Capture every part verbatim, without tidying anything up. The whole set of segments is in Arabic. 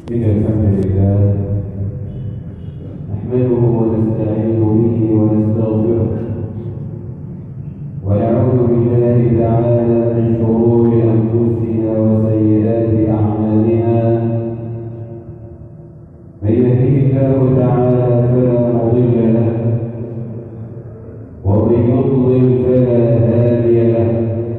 إن الحمد لله نحمده ونستعين به ونستغفره ونعوذ بالله تعالى من شرور أنفسنا وسيئات أعمالنا. من يهده الله تعالى فلا مضل له ومن يضلل فلا هادي له،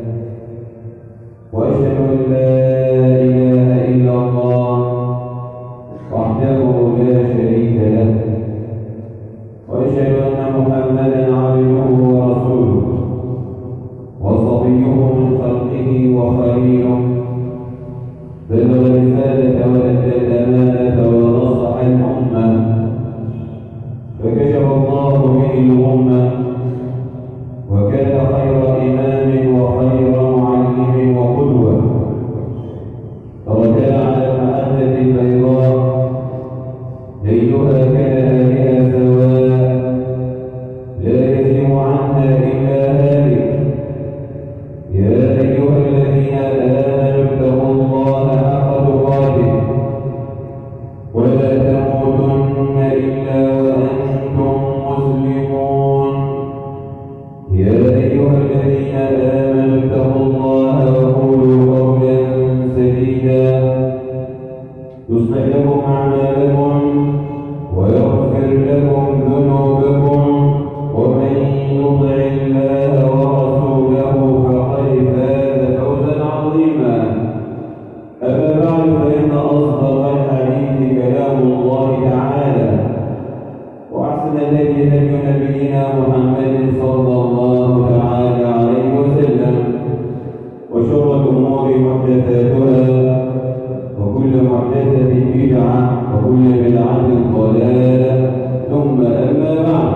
وأشهد أن لا إله إلا الله وحده لا شريك له، وأشهد أن محمدا عبده ورسوله وصفيه من خلقه وخليله، بلغ الرسالة وأدى الأمانة ونصح الأمة، فكشف الله به الغمة، وكان خير إمام وخير معلم وقدوة، تركنا على المحجة البيضاء ليلها كنهارها سواء، لا يزيغ عنها إلا هالك. يا أيها الذين آمنوا اتقوا الله حق تقاته ولا تموتن إلا وأنتم مسلمون. يا أيها الذين آمنوا اتقوا الله وقولوا قولا سديدا يصلح لكم أعمالكم ويغفر لكم ذنوبكم، ومن يطع الله ورسوله فقد فاز فوزا عظيما. أما بعد، فإن أصدق الحديث كلام الله تعالى، وأحسن الهدي هدي نبينا محمد صلى الله تعالى عليه وسلم، وشر الأمور محدثاتها، وكل محدثة بدعة، وكل بدعة ضلالة، ثم أما بعد،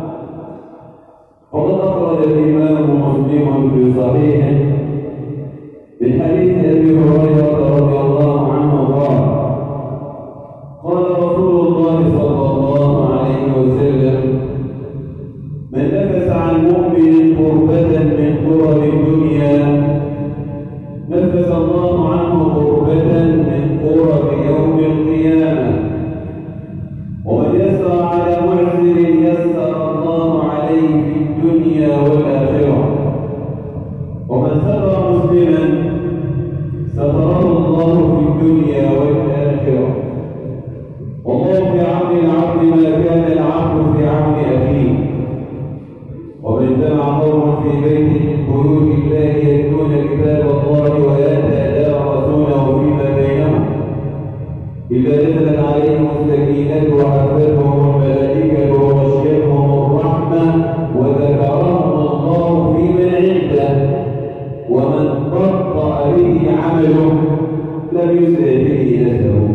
فقد أخرج الإمام مسلم في صحيحه من حديث أبي هريرة رضي الله عنه قال: قال رسول الله صلى الله عليه وسلم: من نفس عن مؤمن كربة من كرب الدنيا نفس الله عنه كربة من كرب يوم القيامة، ومن يسر على معسر يسر الله عليه في الدنيا والآخرة، ومن ستر مسلما ستره الله في الدنيا والآخرة. والله في عون العبد ما كان العبد في عون أخيه. ومن اجتمع قوم في بيت من بيوت الله يتلون كتاب الله ويتدارسونه فيما بينهم إلا نزلت عليهم السكينة وحفتهم الملائكة وغشيتهم الرحمة وذكرهم الله في من عنده، ومن بطأ به عمله لم يسرع به نسبه.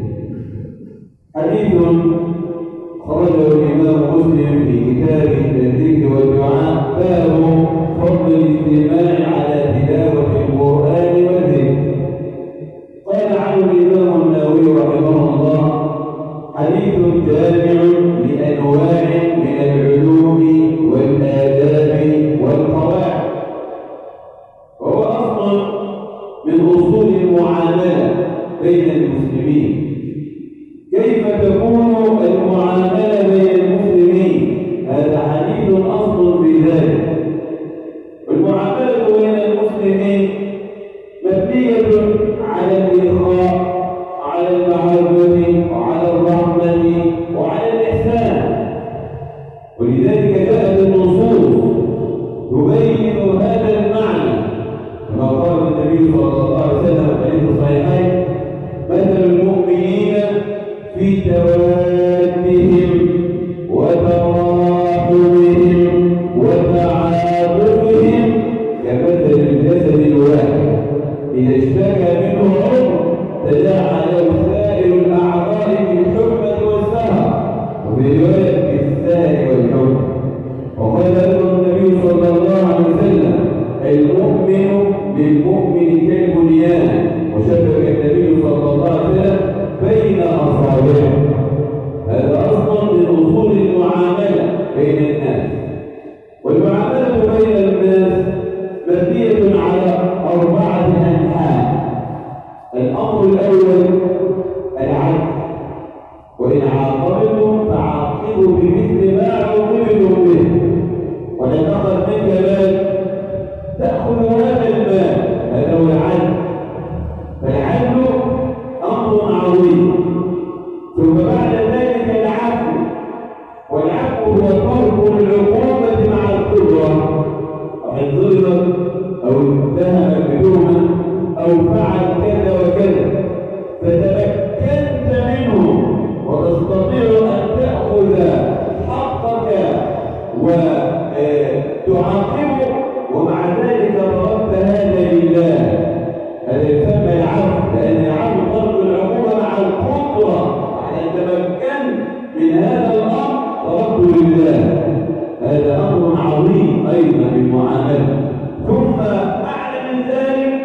حديث خرجه الإمام مسلم في كتاب الذكر والدعاء، باب فضل الاجتماع على تلاوة القرآن والذكر. قال عنه الإمام النووي رحمه الله: حديث جامع لأنواع من العلوم والآداب والقواعد، وهو أصل من أصول المعاملة بين المسلمين. كيف تكون المعاملة بين المسلمين؟ هذا حديث أصل في ذلك. والمعاملة بين المسلمين مبنية على الإخاء، على المحبة، وعلى الرحمة، وعلى الإحسان. ولذلك جاءت النصوص تبين هذا المعنى، كما قال النبي صلى الله عليه وسلم في حديث الصحيحين: مثل المؤمنين في توادهم وتراحمهم وتعاطفهم كمثل الجسد الواحد إذا اشتكى منه عضو تداعى له سائر الأعضاء بالحمى والسهر، وفي رواية بالسهر والحمى. وقال له النبي صلى الله عليه وسلم: المؤمن للمؤمن كالبنيان، وشبك النبي صلى الله عليه وسلم بين أصابعه. هذا أصل من أصول المعاملة بين الناس. والمعاملة بين الناس مبنية على أربعة أنحاء. الأمر الأول أو فعل كذا وكذا، فتمكنت منه وتستطيع أن تأخذ حقك وتعاقبه، ومع ذلك ضربت هذا لله، هذا يسمى العفو، لأن العفو ضرب العقوبة مع القدرة على أن تمكن من هذا الأمر ضربته لله. هذا أمر عظيم أيضا بالمعاملة. ثم أعلى من ذلك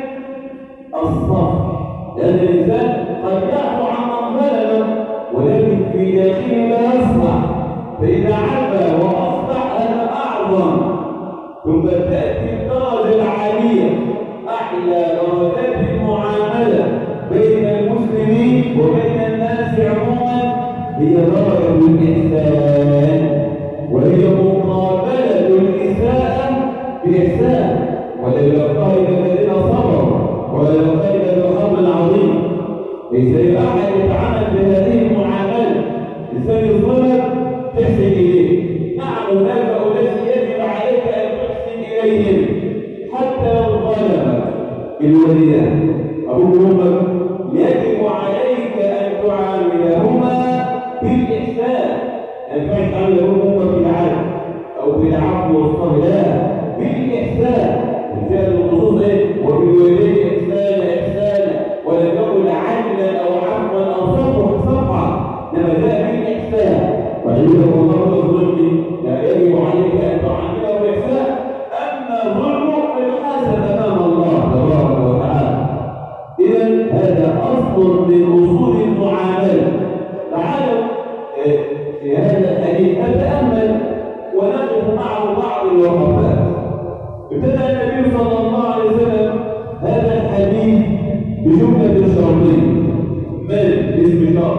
الصبر، لأن الإنسان قد يعفو عن من ظلمه ولكن في داخله لا يصلح، فإذا عفا وأصلح هذا أعظم. ثم تأتي الدرجة العالية، أعلى درجات المعاملة بين المسلمين وبين الناس عموما، هي درجة الإحسان، وهي مقابلة الإساءة بإحسان. وليلقاها الذين صبروا وليلقاها ذو عظيم. ليس أحد يتعامل بهذه المعاملة، إنسان يظلم تحسن إليه، نعم هناك أناس يجب عليك أن تحسن إليهم حتى لو ظلمك. الوليان أبوك وأمك يجب عليك أن تعاملهما بالإحسان، ما ينفعش تعامل أبوك وأمك بالعدل أو بالعفو والصبر، لا، بالإحسان. مثال النصوص إيه؟ وبالوالدين إحسانا إحسانا، ولم يقل عدلا أو عفوا أو صفحا صفحا، إنما جاء بالإحسان. وعندما الله الظلم لا يجب عليك أن تعامله بإحسان، أما ظلمه فيحاسب أمام الله تبارك وتعالى. إذا هذا أصل من أصول المعاملة. تعالوا في هذا الحديث نتأمل ونقف معه بعض الوقفات. ابتدأ النبي صلى الله عليه وسلم هذا الحديث بجملة شرطية. من اسم شرط،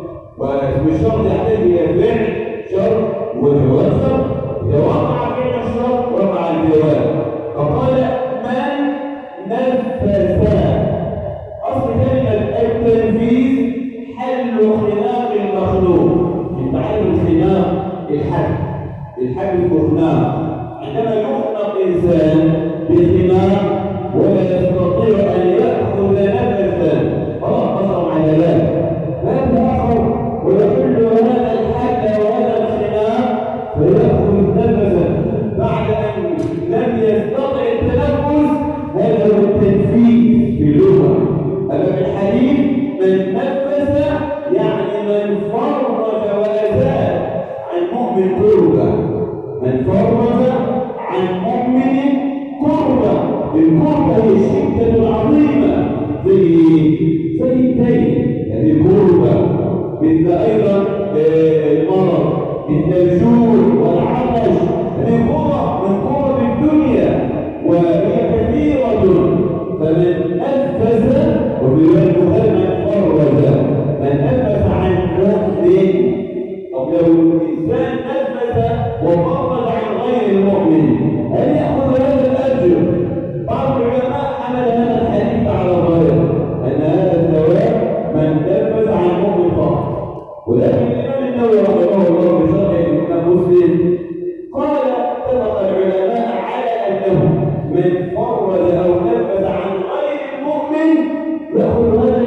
واسم الشرط يحتاج إلى فعل شرط وجواب شرط. إذا وقع فعل الشرط وقع الجواب. فقال من نفذ. أصل كلمة التنفيذ حل خلاق المخلوق. من تعرف الخلاق الحد، الحد الخلاق. عندما يخلق إنسان بخلاق ولا يستطيع أن يأخذ نفسا، خلاص قصر على ذلك، فهذا آخر ويحل هذا الحد وهذا الخلاق فيأخذ نفسا بعد أن لم يستطع التنفس. هذا هو التنفيذ في اللغة. أما في الحديث من نفس يعني من فرج وأزال عن مؤمن كربة، من فرج عن مؤمن كربة. الكربة هي الشدة العظيمة، زي زي الدين، هذه كربة. مثل أيضا المرض، مثل الجوع والعطش، هذه كرة من كرب الدنيا وهي كثيرة. فمن نفس، وفي ذلك من فرج، من نفس عن مؤمن. طب لو الإنسان نفس وفرج عن غير المؤمن، هل يأخذ هذا الأجر؟ بعض العلماء حمل هذا الحديث على ظاهره أن هذا الثواب من نفس عن مؤمن فقط. ولكن الإمام النووي رحمه الله بشرح الإمام مسلم قال اتفق العلماء على أنه من فرج أو نفس عن غير المؤمن يأخذ هذا.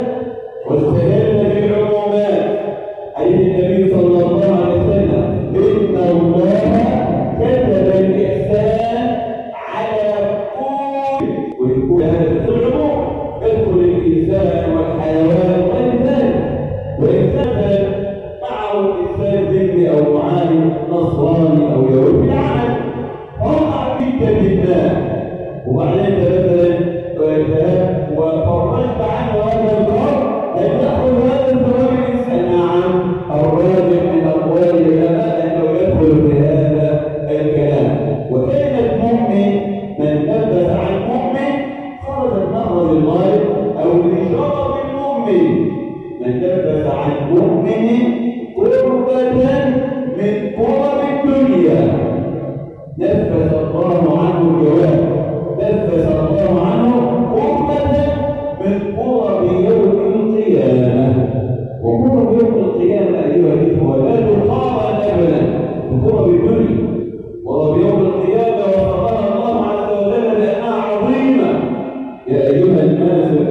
واستدل بالعمومات حديث النبي صلى الله عليه وسلم إن الله كتب الإحسان على كل، ويقول هذا العموم يدخل الإنسان والحيوان وغير ذلك. وإنسان معه إنسان ذمي أو معاني نصراني أو يهودي في العمل وقع فيك بالله، وبعدين مثلا وفرجت عنه هذا الكرب، هل تأخذ هذا الثواب الإنسان؟ نعم، الراجح من أقوال العلماء أنه يدخل في هذا الكلام. وكلمة مؤمن من نفس عن مؤمن خرجت مخرج المال أو لشرف المؤمن. من نفس عن مؤمن قربة من قرب الدنيا نفس الله عنه الجواب، نفس الله عنه قربة من قرب يوم القيامة. وقرب يوم القيامة أيها الإخوة لا تقارن أبدا بقرب الدنيا. قرب يوم القيامة وصفها الله عز وجل بأنها عظيمة. يا أيها الناس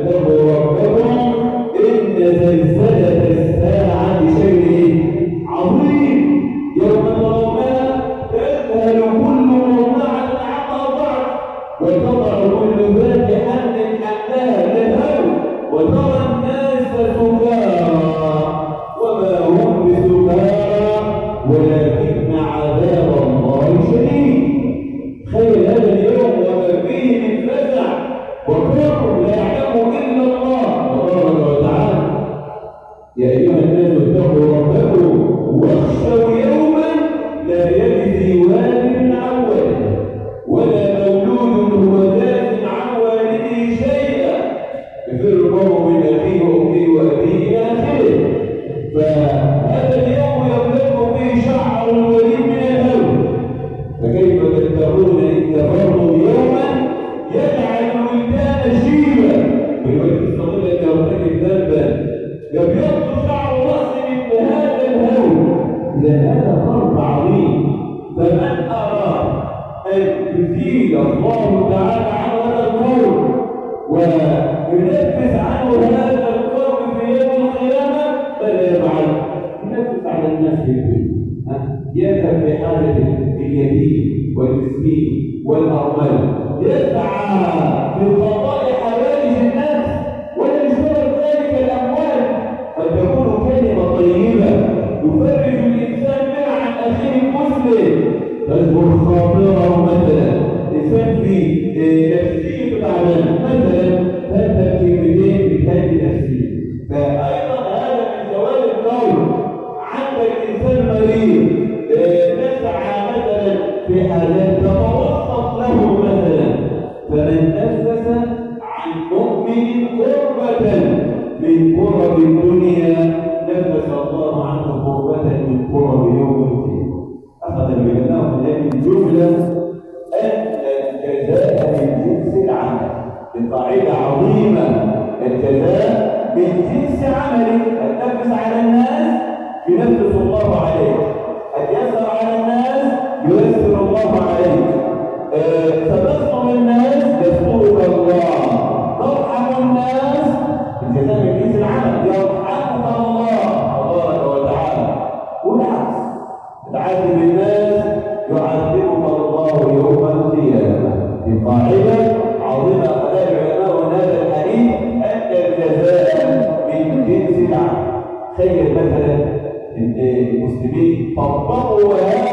وترى الناس سكارى وما هم بسكارى ولكن عذاب الله شديد. تخيل هذا اليوم وما فيه من فزع وكرب لا يعلم الا الله تبارك وتعالى. يا ايها الناس اتقوا ربكم واخشوا يوما لا يجزي والد عن ولده ولا مولود هو جاز عن والده شيئا يفر المرء من اخيه وامه وابيه الى اخره. فهذا اليوم يبلغ فيه شعر الوليد من الهول. فكيف تتقون ان كفرتم يوما يجعل الولدان شيبا بالوقت الصغير الذي يرتكب ذنبا يبيض شعر راسه مثل هذا الهول. اذا هذا قرب عظيم. فمن اراد ان يزيل الله تعالى عنه هذا القرب وينفس عنه هذا القرب في يوم القيامه فلا يفعل. ينفس على الناس في الدنيا، يذهب في حاجه اليتيم والمسكين والارمل، يسعى في قضاء حوائج الناس ولا يشترط ذلك الاموال. قد تكون كلمه طيبه يفرج الانسان بها عن اخيه المسلم، تجبر خاطره مثلا انسان في نفسيه تعبان مثلا تبدا كلمتين بتهدي نفسيه. فايضا هذا من زوال القول. عندك انسان مريض تسعى مثلا في حاجات تتوسط له مثلا. فمن نفس عن مؤمن كربة من كرب الدنيا نفس الله عنه كربة من كرب يوم القيامة. أخذ العلماء من هذه الجملة أن الجزاء من جنس العمل. القاعدة عظيمة، الجزاء من جنس عملك. النفس على الناس ينفس الله عليك، اليسر على الناس ييسر الله عليك، تبصم الناس يسترك الله، ترحم الناس الجزاء من جنس العمل يرحمك الله تبارك وتعالى. والعكس تعذب الناس يعذبك الله يوم القيامه. في قاعده عظيمه قالها العلماء من هذا الحديث ان الجزاء من جنس العمل. تخيل مثلا المسلمين طبقوا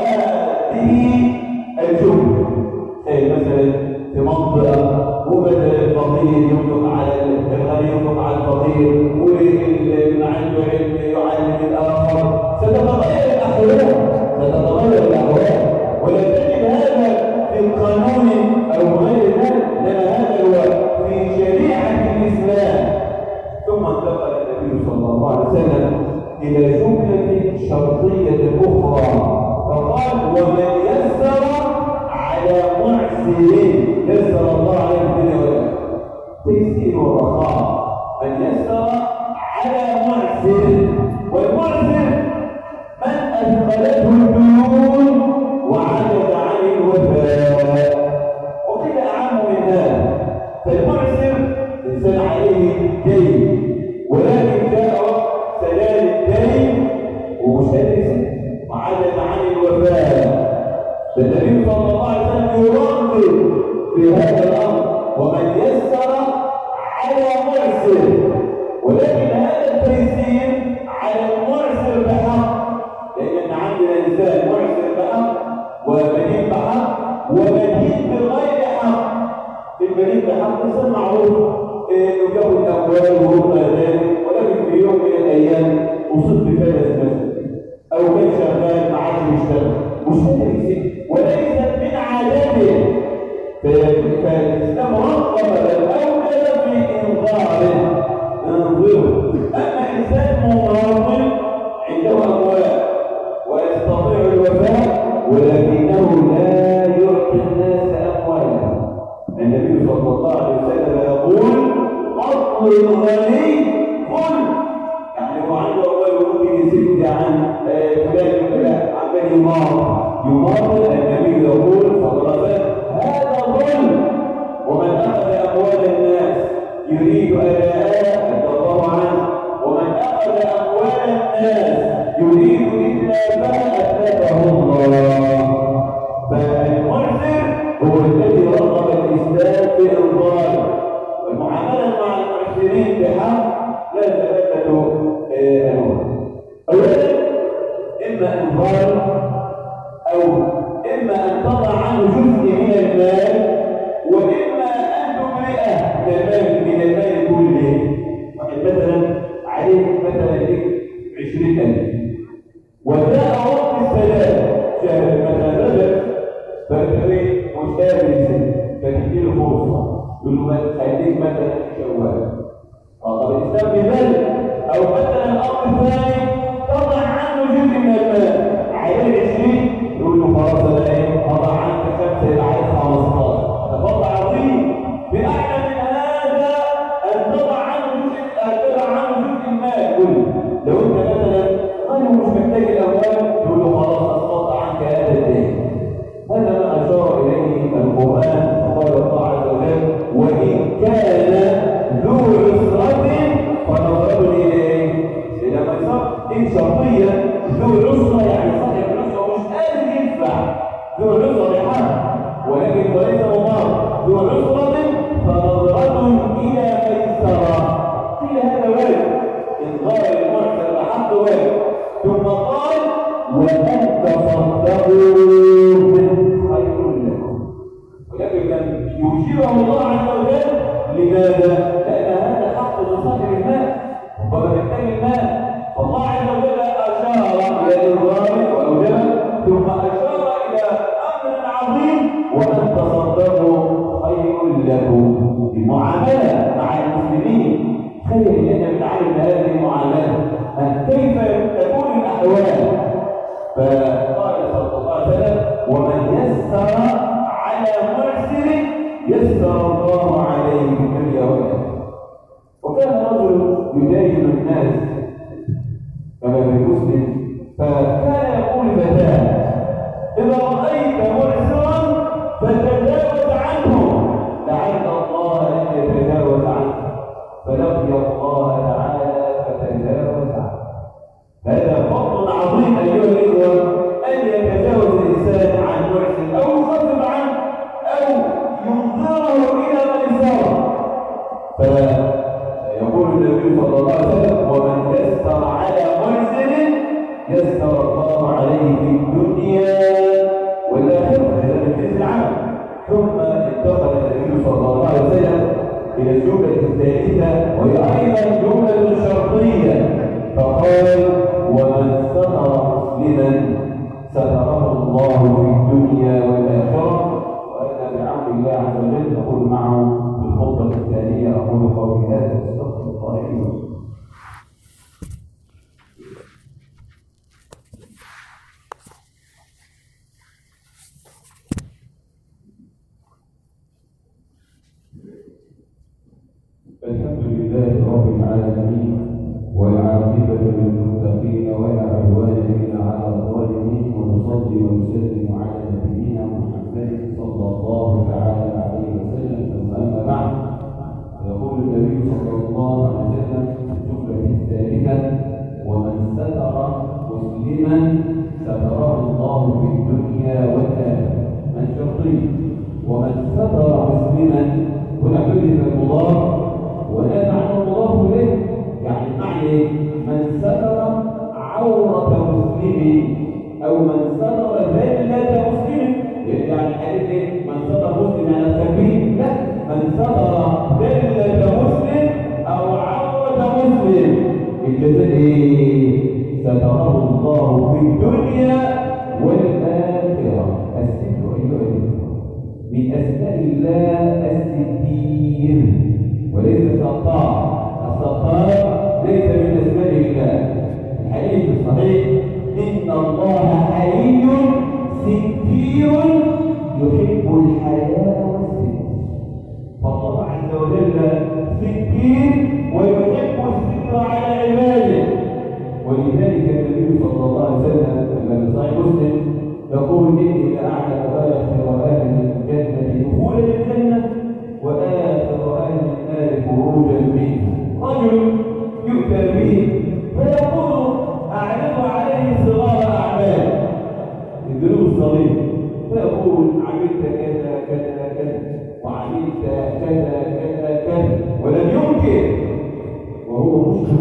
هذه الجمله. تخيل مثلا في منطقه وبدل الفقير ينفق على الغني ينفق على الفقير واللي عنده علم يعلم الاخر. ستتغير الاحوال ستتغير الاحوال ولا تجد هذا في القانون او غير ذلك، لان هذا هو في شريعه الاسلام. ثم انتقل النبي صلى الله عليه وسلم الى جمله شرطيه اخرى فقال ومن يسر على معسر يسر الله عليه الدنيا والاخره. تيسير ورخاء. من يسر على معسر، والمعسر من اثقلته الديون وعجز عن الوفاء. وقيل اعم من هذا. فالمعسر انسان عليه دين ولكن جاء وقت سداد الدين ومش قادر وعجز عن الوفاء. فالنبي صلى الله عليه وسلم يرغب في هذا الامر ومن يسر على معسر. ولكن هذا التيسير على المعسر بحق، لان عندنا انسان معسر بحق ومدين بحق ومدين بغير حق. المدين بحق انسان معروف انه جو الاموال وهو ذلك، ولكن في يوم من الايام وصلت فلس مثلا او كان شغال ما عادش يشتغل مش قادر يسد وليست من عاداته. فالاسلام رغب الاولى في انظاره انظره. اما انسان مراهن عنده اموال ويستطيع الوفاء ولكنه لا يعطي الناس اموالهم. النبي صلى الله عليه وسلم يقول فضل الغني قل، يعني هو عنده اموال ممكن يسد عن فلان فلان عمال يماطل يماطل. النبي يقول صلى الله عليه وسلم هذا ظلم. ومن اخذ اموال الناس يريد اداءها ادى الله عنه، ومن اخذ اموال الناس يريد اتلافها اتلفه الله. فالمعسر هو الذي رغب الاسلام في انظاره. والمعامله مع المعسرين بحق لا ثلاثة أنواع. أولا إما أن يقال أو إما أن تضع عنه جزء من المال، وإما أن تبرئه من المال كله. واحد مثلا عليه مثلا لك عشرين ألف، وجاء وقت السلام شهر مثلا رجب، فأنت مش قادر فتديله فرصة، يقول له خليك مثلا في شوال. طب الإسلام بذلك. أو مثلا الأمر الثاني تضع عنه جزء من المال، عليه عشرين، يقول له خلاص أنا إيه أضع عنك خمسة يبقى عليك خمستاشر. ده فضل عظيم. بأعلى من هذا أن تضع عنه جزء أن تضع عنه جزء المال كله. لو أنت مثلا أنا مش محتاج الأموال، يقول له خلاص أسقط عنك هذا الدين. هذا ما أشار إليه القرآن. قال الله عز وجل: وإن كان ذو عسرة فنظرة إليه إلى ميسرة. إن شرطية ذو عسرة يعني صاحب العسرة مش قادر يدفع، ذو عسرة بحال، ولكن وليس مضار. ذو عسرة فنظرة إلى ميسرة. قيل هذا وارد، إنظار المعسر بحق وارد. ثم قال: وأن تصدقوا ولكن لم يجيبه الله عز وجل. لماذا؟ لأن هذا حق لصاحب المال وهو محتاج المال. فالله عز وجل أشار إلى الإنظار وأوجبه، ثم أشار إلى أمر عظيم: وأن تصدقوا خير لكم. المعاملة مع المسلمين خير، لأن بنعلم هذه المعاملة كيف تكون الأحوال. فقال صلى الله عليه وسلم: ومن يسر على معسر يسر الله عليه في الدنيا والآخرة. وكان رجل يداين الناس كما في مسلم، فكان يقول فتاه: إذا رأيت معسرا فتجاوز عنه لعل الله أن يتجاوز عنه، فلقي الله تعالى فتجاوز عنه. هذا فضل عظيم أيها الإخوة، أن يتجاوز الإنسان عن معسر أو يخفف عنه أو ينظره إلى ميسرة. فيقول النبي صلى الله عليه وسلم: ومن يسر على معسر يسر الله عليه في الدنيا والآخرة. هذا من جنس العمل. ثم انتقل النبي صلى الله عليه وسلم إلى الجملة الثالثة، وهي أيضا جملة شرطية، فقال: ومن ستر مسلما ستره الله في الدنيا والآخرة. وأنا بعون الله عز وجل نقول معه في الخطبة الثانية. أقول قولي هذا واستغفر الله لي ولكم. الحمد لله رب العالمين، والعاقبة للمتقين ولا عدوان إلا على الظالمين، ونصلي ونسلم على نبينا محمد صلى الله تعالى عليه وسلم. ثم أما بعد، يقول النبي صلى الله عليه وسلم في الجملة الثالثة: ومن ستر مسلما ستره الله في الدنيا والآخرة. من شرطي ومن ستر مسلما، هنا حذف المضاف ولا معنى المضاف إليه، يعني معنى من ستر عورة مسلم أو من ستر ذلة مسلم. يعني الحديث من ستر مسلم على التكبير، لا، من ستر ذلة مسلم أو عورة مسلم الجزاء ستره الله في الدنيا والآخرة. الستر أيها الأخوة من أسماء الله الستير وليس الستار. الستار ليس من أسماء الله. الحديث الصحيح: إن الله حي ستير يحب الحياة والستر. فالله عز وجل ستير ويحب الستر على عباده. ولذلك النبي صلى الله عليه وسلم كما في صحيح مسلم يقول: إني لأعلم آخر أهل الجنة دخولا الجنة وآخر أهل النار خروجا منها. رجل يؤتى به فيقول: أعرض عليه صغار أعمال، الذنوب الصغيرة، فيقول: عملت كذا كذا كذا وعملت كذا كذا كذا، ولم ينكر وهو مشرك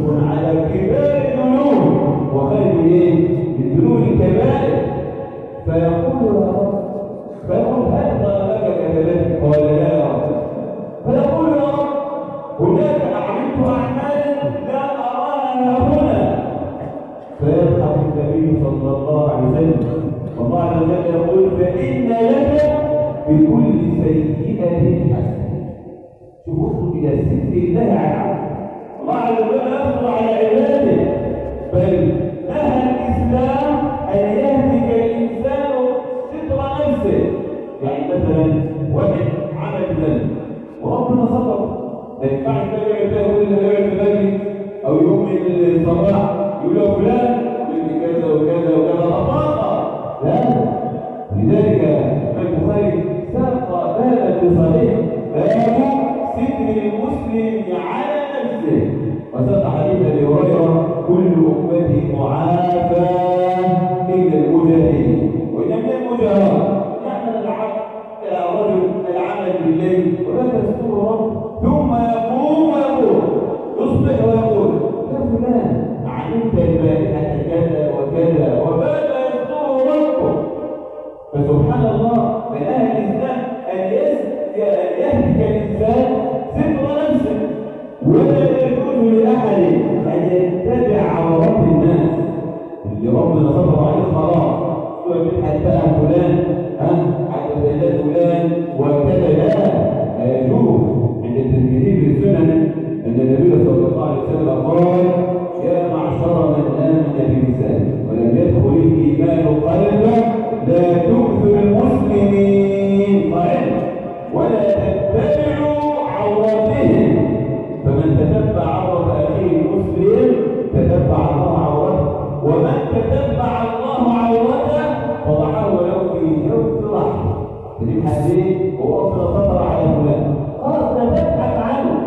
وسلم. والله عز وجل يقول فإن لك بكل سيئة حسنة. شوفوا إلى ستر الله على الله عز وجل يصبر على عباده، بل نهى الإسلام أن يهلك الإنسان ستر نفسه. يعني مثلا واحد عمل ذنب وربنا ستر، ما ينفعش تبع ده يقول اللي بيعمل ذنب أو يوم من الصباح يقول له فلان يقول كذا وكذا وكذا أطاقة. لا، لذلك البخاري ساق بابا في صحيح باب ستر المسلم على نفسه، وساق حديث ابي هريره كل امتي معافى الا المجاهدين. وان من المجاهرات يعمل العبد الرجل العمل بالليل ولا يستر رب ثم يقوم ويقول يصبح ويقول يا فلان علمت البارحه كذا وكذا وبات يستر ربه. فسبحان الله من اهل الاسلام ان يهلك الانسان ستر نفسه، ولا يجوز لاحد ان يتبع عورات الناس. اللي ربنا ستر عليه خلاص حتى فلان ها حتى زي فلان وكذا، لا يجوز. عند الترمذي في السنن ان النبي صلى الله عليه وسلم قال يا معشر من امن بلسانه ولم يدخل الايمان قلبه لا تؤذوا المسلمين ولا تتبعوا عوراتهم، فمن تتبع عورة أخيه المسلم تتبع الله عورته، ومن تتبع الله عورته فضعه له في جوف رحمه. في الحديث هو أصلا سطر على فلان خلاص لا تبحث عنه.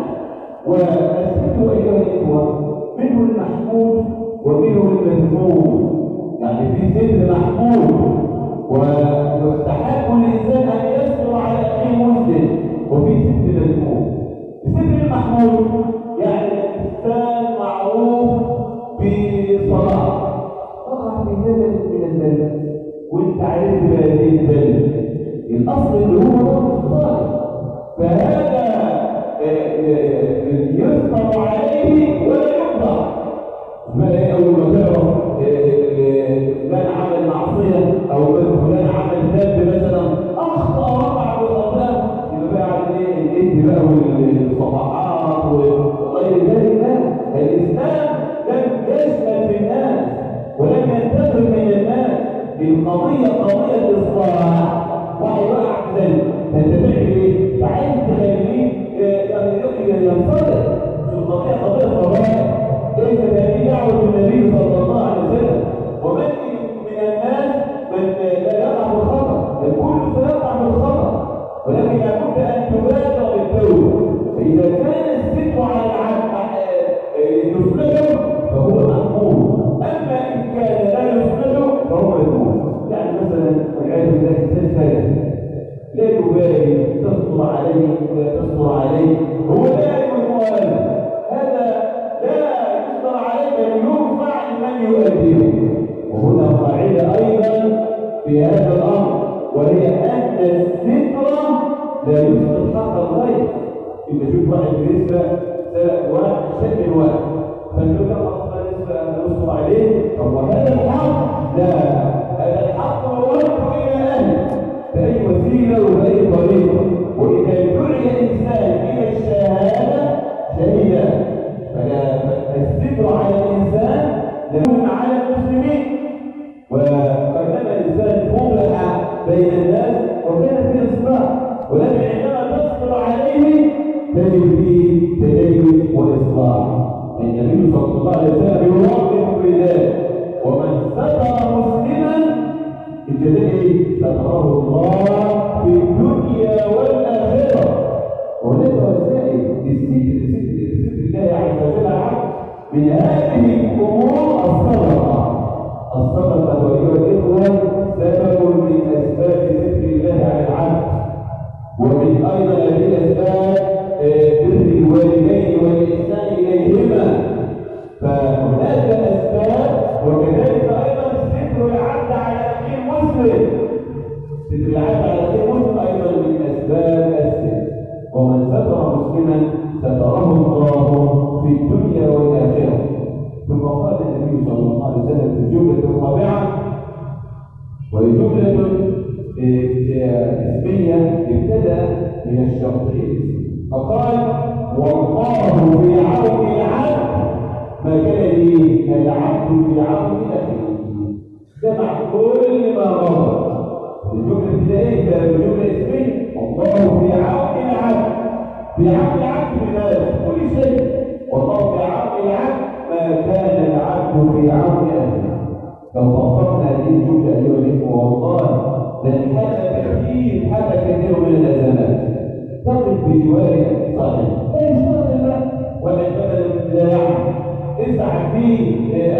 والستر أيها الإخوة منه المحمود ومنه المذموم. يعني في ستر محمود ويستحق الإنسان أن يستر على أخيه مسلم، وفي ستر مذموم. الستر المحمود يعني الإنسان معروف بصلاة وقع في ذلك من الذنب وانت عرفت بهذه الذنب، الأصل اللي هو الصلاة، فهذا يستر عليه ولا يقطع. ما أول ما تعرف فلان عمل معصية أو فلان عمل ذنب مثلا أخطأ وقع بالخطأ، يبقى بقى على إيه الإنت بقى والصفحات وغير ذلك. لا، الإسلام لم يشمل في الناس ولم ينتقل من الناس. القضية قضية الصلاح. واحد وقع في ذنب أنت تعمل إيه؟ فعايز تخليه ينصرف. القضية قضية صلاح. ليس هذه دعوة النبي صلى الله عليه وسلم. ومن من الناس من لا يقع بالخطأ، الكل سيقع بالخطأ، ولكن لابد أن تبادر بالتوبة. فإذا كان الستر على العبد يصلحه فهو مأمور، أما إن كان لا يصلحه فهو مذموم. يعني مثلا والعياذ بالله إنسان فاسد لا يبالي تصبر عليه ولا تصبر عليه، هو لا يموال، هذا لا يصبر عليه بل يرفع لمن يؤديه. وهنا قاعدة أيضا في هذا الأمر، وهي أن الستر لا يسقط حق الغير. إذا شوف واحد بالنسبة واحد شكل واحد فنقول له أصلا نسبة نصب عليه، طب وهذا الحق؟ لا، هذا الحق يرد إلى أهله بأي وسيلة وبأي طريقة. وإذا دعي الإنسان إلى الشهادة شهيدا، فالستر على الإنسان يكون على المسلمين. وبينما الإنسان فضح بين الناس وكان فيه إصلاح، ولكن عندما تصبر عليه تجد فيه تدين وإصلاح. النبي صلى الله عليه وسلم يوضح بذلك ومن ستر مسلما الجزاء ستره الله في الدنيا والآخرة. وهناك وسائل للستر ستر الله عز وجل من هذه الأمور الصدقة. الصدقة أيها الإخوة سبب من أسباب ستر الله على العبد، ومن أيضا هذه الأسباب بر الوالدين والإحسان إليهما. فهناك أسباب، وكذلك أيضا ستر العبد على أخيه المسلم. ستر العبد على أخيه المسلم أيضا من أسباب الستر. ومن ستر مسلما ستره الله في الدنيا والآخرة. ثم قال النبي صلى الله عليه وسلم في الجملة الرابعة وجملة اسمية ابتدأ من الشرطين فقال والله في عون العبد ما كان لي العبد في عون أخيه جمع كل ما مضى الجملة الابتدائية فالجملة اسمية والله في عون العبد في عون العبد بماذا؟ كل شيء والله في عون العبد ما كان العبد في عون أخيه لو طبقنا هذه الجملة أيها الإخوة والله لنحل كثير حتى كثير من الأزمات تقف بجوارك صحيح لا يشتغل الماء ولا يشتغل لا يعمل اسعى فيه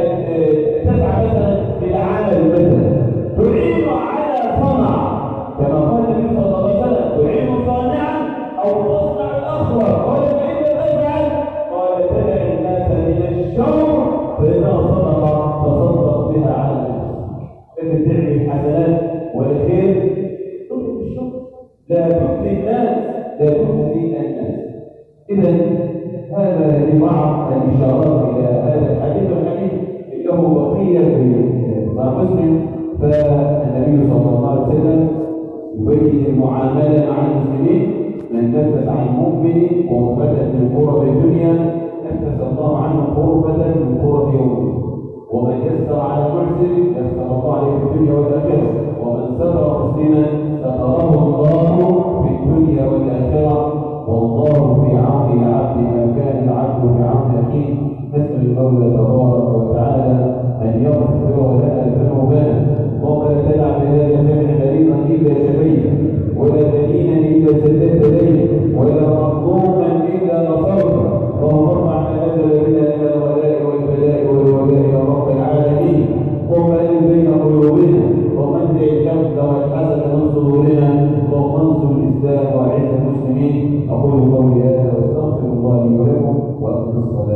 تسعى مثلا إلى عمل مثلا تعين على صنع كما قال النبي صلى الله عليه وسلم تعين صانعا أو تصنع الأخضر ولا فإذا تفعل قال تدع الناس من الشر فإذا صدق تصدق بها على الناس إذا تعمل حسنات والخير تطلب الشر لا تؤذي الناس لا تؤذي الناس إذا هذا لبعض الإشارات إلى هذا الحديث والحديث له بقية في صحيح مسلم فالنبي صلى الله عليه وسلم يبين المعاملة مع المسلمين من نفس عن مؤمن قربة من قرب الدنيا نفس الله عنه قربة من قرب يومه ومن يسر على محسن يسر الله عليه في الدنيا والآخرة ومن ستر مسلما ستره الله في الدنيا والآخرة والله في عون العبد ما كان العبد في عون أخيه نسأل المولى تبارك وتعالى أن يغفر لنا ذنوبنا اللهم لا تدع في هذا الجمع مريضا إلا شفيته ولا دليلا إلا سددت إليه ولا مظلوما إلا نصرته اللهم ارفع ما نزل بنا من الولاء والبلاء والولاء يا رب العالمين اللهم ألف بين قلوبنا ومنزع الجهد والحسد من صدورنا اللهم انصر الإسلام وأعز المسلمين أقول قولي هذا واستغفر الله لي ولكم وأقم الصلاة